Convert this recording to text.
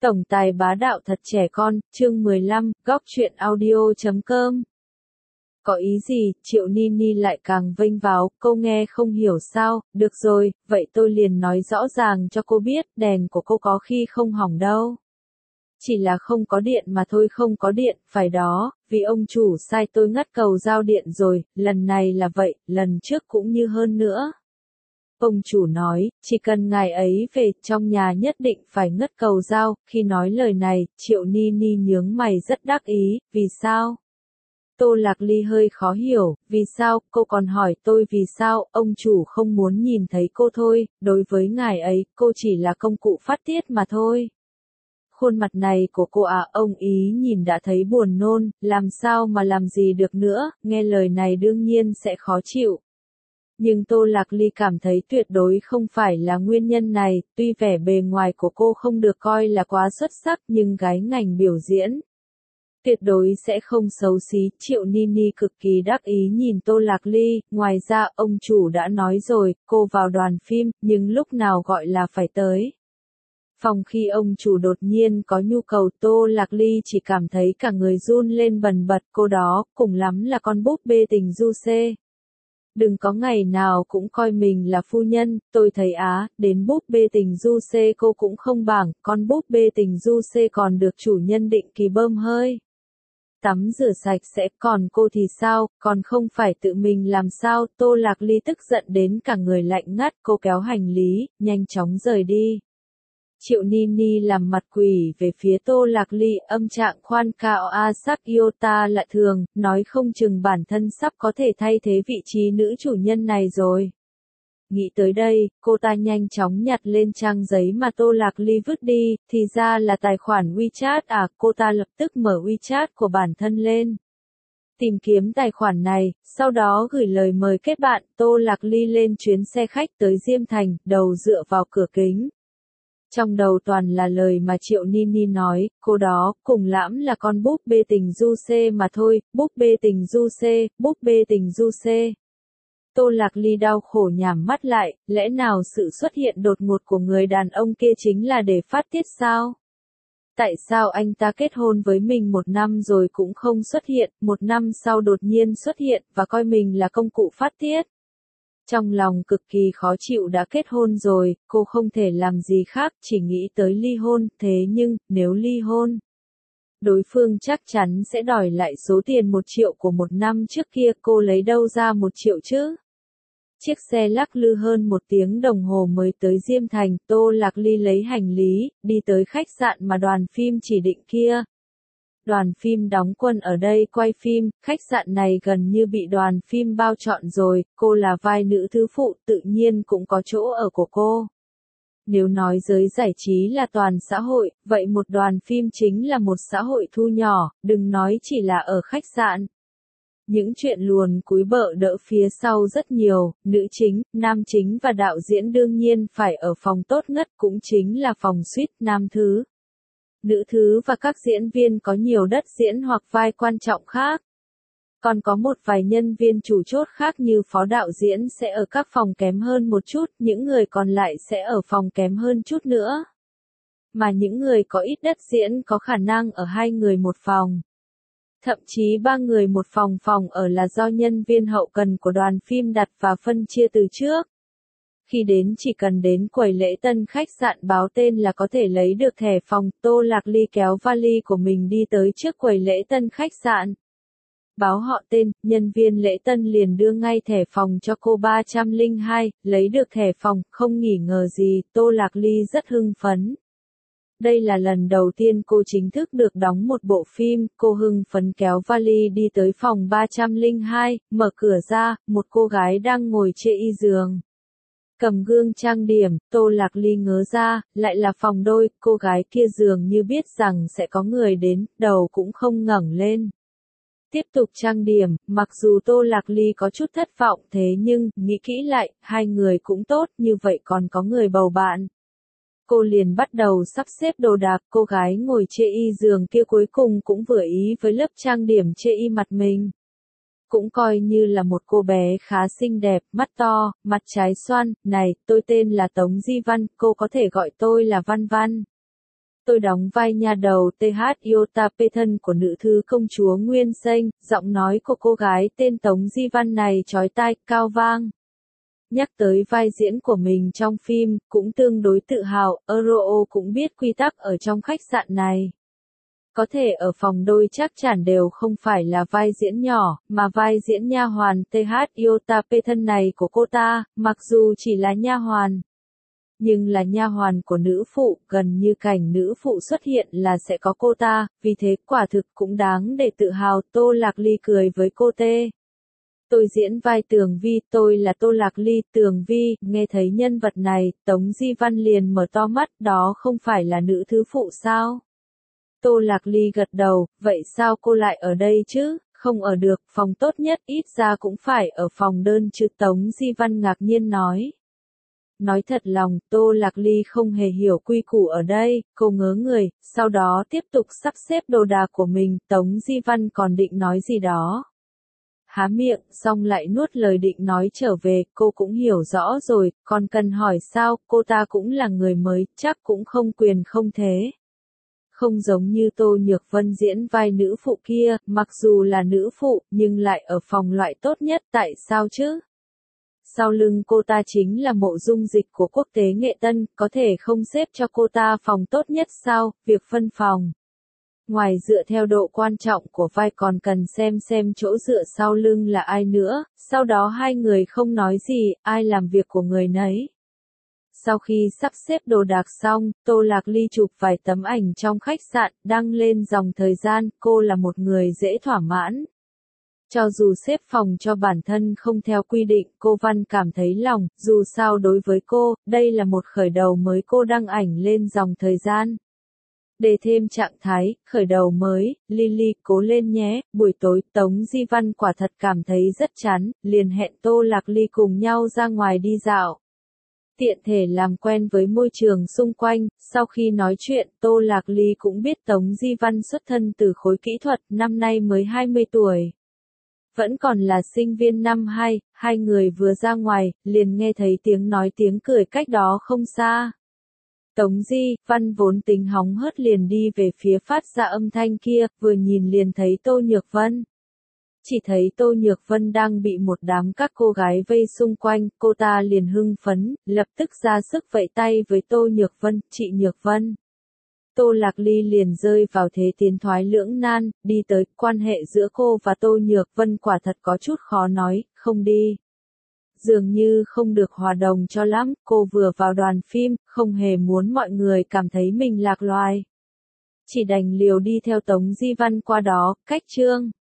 Tổng tài bá đạo thật trẻ con, chương 15, góc truyện audio.com. Có ý gì, Triệu Nini lại càng vênh váo, cô nghe không hiểu sao, được rồi, vậy tôi liền nói rõ ràng cho cô biết, đèn của cô có khi không hỏng đâu. Chỉ là không có điện mà thôi, không có điện, phải đó, vì ông chủ sai tôi ngắt cầu giao điện rồi, lần này là vậy, lần trước cũng như hơn nữa. Ông chủ nói, chỉ cần ngài ấy về, trong nhà nhất định phải ngất cầu giao. Khi nói lời này, Triệu Nini nhướng mày rất đắc ý, vì sao? Tô Lạc Ly hơi khó hiểu, vì sao, cô còn hỏi tôi vì sao, ông chủ không muốn nhìn thấy cô thôi, đối với ngài ấy, cô chỉ là công cụ phát tiết mà thôi. Khuôn mặt này của cô ông ý nhìn đã thấy buồn nôn, làm sao mà làm gì được nữa, nghe lời này đương nhiên sẽ khó chịu. Nhưng Tô Lạc Ly cảm thấy tuyệt đối không phải là nguyên nhân này, tuy vẻ bề ngoài của cô không được coi là quá xuất sắc nhưng gái ngành biểu diễn tuyệt đối sẽ không xấu xí. Triệu Nini cực kỳ đắc ý nhìn Tô Lạc Ly, ngoài ra ông chủ đã nói rồi, cô vào đoàn phim, nhưng lúc nào gọi là phải tới phòng khi ông chủ đột nhiên có nhu cầu. Tô Lạc Ly chỉ cảm thấy cả người run lên bần bật, cô đó, cùng lắm là con búp bê tình du xê. Đừng có ngày nào cũng coi mình là phu nhân, tôi thấy đến búp bê tình du xê cô cũng không bằng, con búp bê tình du xê còn được chủ nhân định kỳ bơm hơi. Tắm rửa sạch sẽ, còn cô thì sao, còn không phải tự mình làm sao? Tô Lạc Ly tức giận đến cả người lạnh ngắt, cô kéo hành lý, nhanh chóng rời đi. Triệu Nini làm mặt quỷ về phía Tô Lạc Ly, âm trạng khoan cao sắc Iota lại thường, nói không chừng bản thân sắp có thể thay thế vị trí nữ chủ nhân này rồi. Nghĩ tới đây, cô ta nhanh chóng nhặt lên trang giấy mà Tô Lạc Ly vứt đi, thì ra là tài khoản WeChat cô ta lập tức mở WeChat của bản thân lên. Tìm kiếm tài khoản này, sau đó gửi lời mời kết bạn. Tô Lạc Ly lên chuyến xe khách tới Diêm Thành, đầu dựa vào cửa kính. Trong đầu toàn là lời mà Triệu Nini nói, cô đó, cùng lắm là con búp bê tình du xê mà thôi, búp bê tình du xê, búp bê tình du xê. Tô Lạc Ly đau khổ nhắm mắt lại, lẽ nào sự xuất hiện đột ngột của người đàn ông kia chính là để phát tiết sao? Tại sao anh ta kết hôn với mình 1 năm rồi cũng không xuất hiện, 1 năm sau đột nhiên xuất hiện và coi mình là công cụ phát tiết? Trong lòng cực kỳ khó chịu, đã kết hôn rồi, cô không thể làm gì khác, chỉ nghĩ tới ly hôn, thế nhưng, nếu ly hôn, đối phương chắc chắn sẽ đòi lại số tiền 1 triệu của 1 năm trước kia, cô lấy đâu ra 1 triệu chứ? Chiếc xe lắc lư hơn 1 tiếng đồng hồ mới tới Diêm Thành. Tô Lạc Ly lấy hành lý, đi tới khách sạn mà đoàn phim chỉ định kia. Đoàn phim đóng quân ở đây quay phim, khách sạn này gần như bị đoàn phim bao trọn rồi, cô là vai nữ thứ phụ, tự nhiên cũng có chỗ ở của cô. Nếu nói giới giải trí là toàn xã hội, vậy một đoàn phim chính là một xã hội thu nhỏ, đừng nói chỉ là ở khách sạn. Những chuyện luồn cúi bợ đỡ phía sau rất nhiều, nữ chính, nam chính và đạo diễn đương nhiên phải ở phòng tốt ngất, cũng chính là phòng suite nam thứ. Nữ thứ và các diễn viên có nhiều đất diễn hoặc vai quan trọng khác. Còn có một vài nhân viên chủ chốt khác như phó đạo diễn sẽ ở các phòng kém hơn một chút, những người còn lại sẽ ở phòng kém hơn chút nữa. Mà những người có ít đất diễn có khả năng ở 2 người một phòng. Thậm chí 3 người một phòng, phòng ở là do nhân viên hậu cần của đoàn phim đặt và phân chia từ trước. Khi đến chỉ cần đến quầy lễ tân khách sạn báo tên là có thể lấy được thẻ phòng. Tô Lạc Ly kéo vali của mình đi tới trước quầy lễ tân khách sạn. Báo họ tên, nhân viên lễ tân liền đưa ngay thẻ phòng cho cô. 302, lấy được thẻ phòng, không nghỉ ngờ gì, Tô Lạc Ly rất hưng phấn. Đây là lần đầu tiên cô chính thức được đóng một bộ phim, cô hưng phấn kéo vali đi tới phòng 302, mở cửa ra, một cô gái đang ngồi trên giường. Cầm gương trang điểm, Tô Lạc Ly ngớ ra, lại là phòng đôi, cô gái kia dường như biết rằng sẽ có người đến, đầu cũng không ngẩng lên. Tiếp tục trang điểm, mặc dù Tô Lạc Ly có chút thất vọng thế nhưng, nghĩ kỹ lại, 2 người cũng tốt, như vậy còn có người bầu bạn. Cô liền bắt đầu sắp xếp đồ đạc, cô gái ngồi trên giường kia cuối cùng cũng vừa ý với lớp trang điểm trên mặt mình. Cũng coi như là một cô bé khá xinh đẹp, mắt to, mặt trái xoan. Này, tôi tên là Tống Di Văn, cô có thể gọi tôi là Văn Văn. tôi đóng vai nha đầu TH Iota Pethan của nữ thư công chúa Nguyên Sinh, giọng nói của cô gái tên Tống Di Văn này chói tai, cao vang. Nhắc tới vai diễn của mình trong phim, cũng tương đối tự hào, Euro cũng biết quy tắc ở trong khách sạn này. Có thể ở phòng đôi chắc chắn đều không phải là vai diễn nhỏ, mà vai diễn nha hoàn TH Iota Pethan này của cô ta, mặc dù chỉ là nha hoàn, nhưng là nha hoàn của nữ phụ, gần như cảnh nữ phụ xuất hiện là sẽ có cô ta, vì thế quả thực cũng đáng để tự hào. Tô Lạc Ly cười với cô tê. Tôi diễn vai Tường Vi, tôi là Tô Lạc Ly, Tường Vi, nghe thấy nhân vật này, Tống Di Văn liền mở to mắt, đó không phải là nữ thứ phụ sao? Tô Lạc Ly gật đầu, vậy sao cô lại ở đây chứ? Không ở được, phòng tốt nhất ít ra cũng phải ở phòng đơn chứ, Tống Di Văn ngạc nhiên nói. Nói thật lòng, Tô Lạc Ly không hề hiểu quy củ ở đây, cô ngớ người, sau đó tiếp tục sắp xếp đồ đạc của mình, Tống Di Văn còn định nói gì đó. Há miệng, xong lại nuốt lời định nói trở về, cô cũng hiểu rõ rồi, còn cần hỏi sao, cô ta cũng là người mới, chắc cũng không quyền không thế. Không giống như Tô Nhược Vân diễn vai nữ phụ kia, mặc dù là nữ phụ, nhưng lại ở phòng loại tốt nhất, tại sao chứ? Sau lưng cô ta chính là Mộ Dung Dịch của Quốc tế Nghệ Tân, có thể không xếp cho cô ta phòng tốt nhất sao, việc phân phòng. Ngoài dựa theo độ quan trọng của vai còn cần xem chỗ dựa sau lưng là ai nữa, sau đó hai người không nói gì, ai làm việc của người nấy. Sau khi sắp xếp đồ đạc xong, Tô Lạc Ly chụp vài tấm ảnh trong khách sạn, đăng lên dòng thời gian, cô là một người dễ thỏa mãn. Cho dù xếp phòng cho bản thân không theo quy định, cô Văn cảm thấy lòng, dù sao đối với cô, đây là một khởi đầu mới, cô đăng ảnh lên dòng thời gian. Để thêm trạng thái, khởi đầu mới, Lily cố lên nhé, buổi tối Tống Di Văn quả thật cảm thấy rất chán, liền hẹn Tô Lạc Ly cùng nhau ra ngoài đi dạo. Tiện thể làm quen với môi trường xung quanh, sau khi nói chuyện Tô Lạc Ly cũng biết Tống Di Văn xuất thân từ khối kỹ thuật, năm nay mới 20 tuổi. Vẫn còn là sinh viên năm 2, hai người vừa ra ngoài, liền nghe thấy tiếng nói tiếng cười cách đó không xa. Tống Di Văn vốn tính hóng hớt liền đi về phía phát ra âm thanh kia, vừa nhìn liền thấy Tô Nhược Vân. Chỉ thấy Tô Nhược Vân đang bị một đám các cô gái vây xung quanh, cô ta liền hưng phấn, lập tức ra sức vẫy tay với Tô Nhược Vân, chị Nhược Vân. Tô Lạc Ly liền rơi vào thế tiến thoái lưỡng nan, đi tới, quan hệ giữa cô và Tô Nhược Vân quả thật có chút khó nói, không đi. Dường như không được hòa đồng cho lắm, cô vừa vào đoàn phim, không hề muốn mọi người cảm thấy mình lạc loài. Chỉ đành liều đi theo Tống Di Văn qua đó, cách chương.